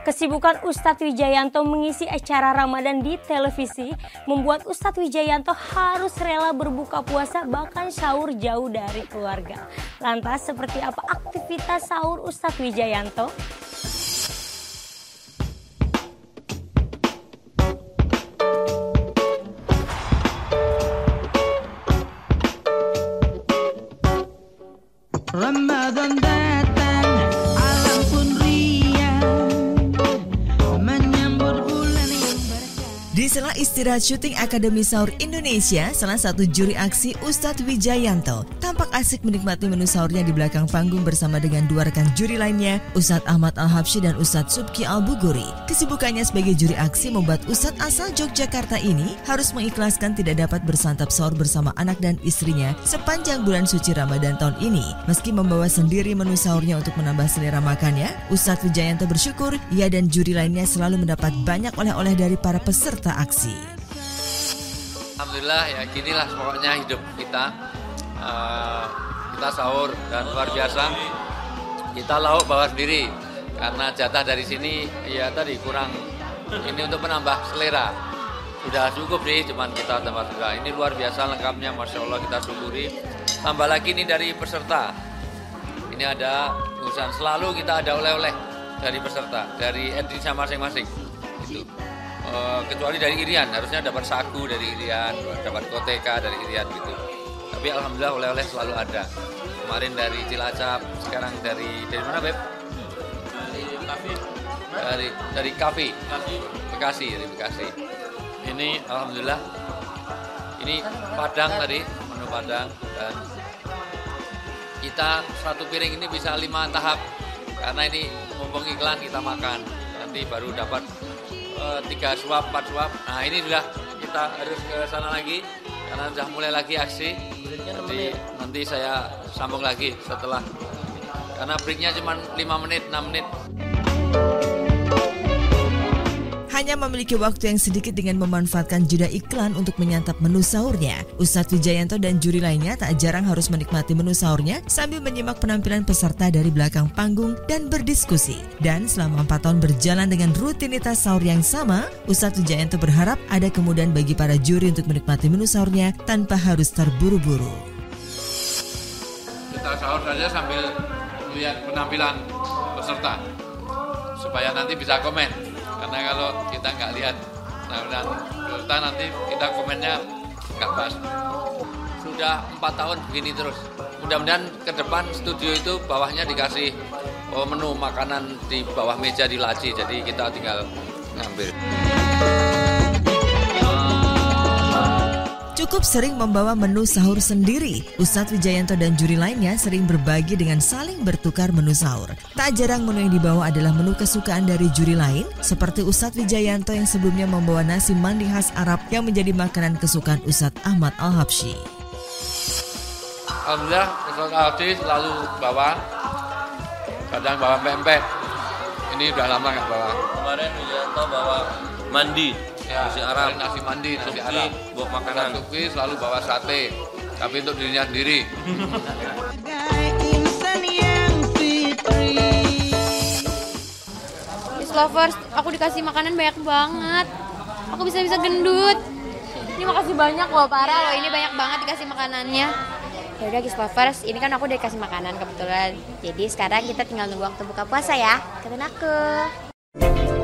Kesibukan Ustadz Wijayanto mengisi acara Ramadan di televisi membuat Ustadz Wijayanto harus rela berbuka puasa bahkan sahur jauh dari keluarga. Lantas seperti apa aktivitas sahur Ustadz Wijayanto? Ramadan datang, alam pun riang, menyambut bulan yang berkah. Di sela istirahat syuting Akademi Sahur Indonesia, salah satu juri aksi Ustadz Wijayanto tampak asik menikmati menu sahurnya di belakang panggung bersama dengan dua rekan juri lainnya, Ustadz Ahmad Al-Habsyi dan Ustadz Subki Al-Buguri. Kesibukannya sebagai juri aksi membuat Ustadz asal Yogyakarta ini harus mengikhlaskan tidak dapat bersantap sahur bersama anak dan istrinya sepanjang bulan suci Ramadan tahun ini. Meski membawa sendiri menu sahurnya untuk menambah selera makannya, Ustadz Wijayanto bersyukur ia dan juri lainnya selalu mendapat banyak oleh-oleh dari para peserta aksi. Alhamdulillah ya ginilah pokoknya hidup kita. Kita sahur dan luar biasa kita lauk bawa sendiri karena jatah dari sini ya tadi kurang ini untuk menambah selera. Sudah cukup sih cuman kita tambah selera. Ini luar biasa lengkapnya, Masya Allah, kita syukuri. Tambah lagi ini dari peserta. Ini ada urusan selalu kita ada oleh-oleh dari peserta, dari etnisnya masing-masing itu. Kecuali dari Irian, harusnya dapat sagu dari Irian, dapat koteka dari Irian gitu. Tapi alhamdulillah oleh-oleh selalu ada. Kemarin dari Cilacap, sekarang dari mana Beb? Dari Kafi. Bekasi, dari Bekasi. Ini alhamdulillah. Ini Padang tadi, menu Padang, dan kita satu piring ini bisa 5 tahap karena ini mumpung iklan kita makan. Nanti baru dapat 3 suap, 4 suap. Nah ini sudah kita harus ke sana lagi karena sudah mulai lagi aksi. Jadi nanti saya sambung lagi setelah karena breaknya cuma 5 menit, 6 menit. Hanya memiliki waktu yang sedikit dengan memanfaatkan jeda iklan untuk menyantap menu sahurnya, Ustadz Wijayanto dan juri lainnya tak jarang harus menikmati menu sahurnya sambil menyimak penampilan peserta dari belakang panggung dan berdiskusi. Dan selama 4 tahun berjalan dengan rutinitas sahur yang sama, Ustadz Wijayanto berharap ada kemudahan bagi para juri untuk menikmati menu sahurnya tanpa harus terburu-buru. Kita sahur saja sambil melihat penampilan peserta supaya nanti bisa komen. Karena kalau kita nggak lihat penampilan peserta nanti kita komennya nggak pas. Sudah 4 tahun begini terus. Mudah-mudahan ke depan studio itu bawahnya dikasih menu makanan di bawah meja di laci. Jadi kita tinggal ngambil. Cukup sering membawa menu sahur sendiri, Ustadz Wijayanto dan juri lainnya sering berbagi dengan saling bertukar menu sahur. Tak jarang menu yang dibawa adalah menu kesukaan dari juri lain, seperti Ustadz Wijayanto yang sebelumnya membawa nasi mandi khas Arab yang menjadi makanan kesukaan Ustadz Ahmad Al-Habsyi. Alhamdulillah, Ustadz Al-Habsyi selalu bawa, kadang bawa pempek. Ini udah lama nggak bawa. Kemarin Wijayanto bawa mandi. Ya, nasi Arab, nasi mandi, nasi Subki, Arab. buat makanan. Subki selalu bawa sate, tapi untuk dirinya sendiri. Insan yang fitri. Lovers, aku dikasih makanan banyak banget. Aku bisa gendut. Ini makasih banyak loh, parah loh. Ini banyak banget dikasih makanannya. Ya udah guys lovers, ini kan aku udah dikasih makanan kebetulan. Jadi sekarang kita tinggal nunggu waktu buka puasa ya. Kata aku.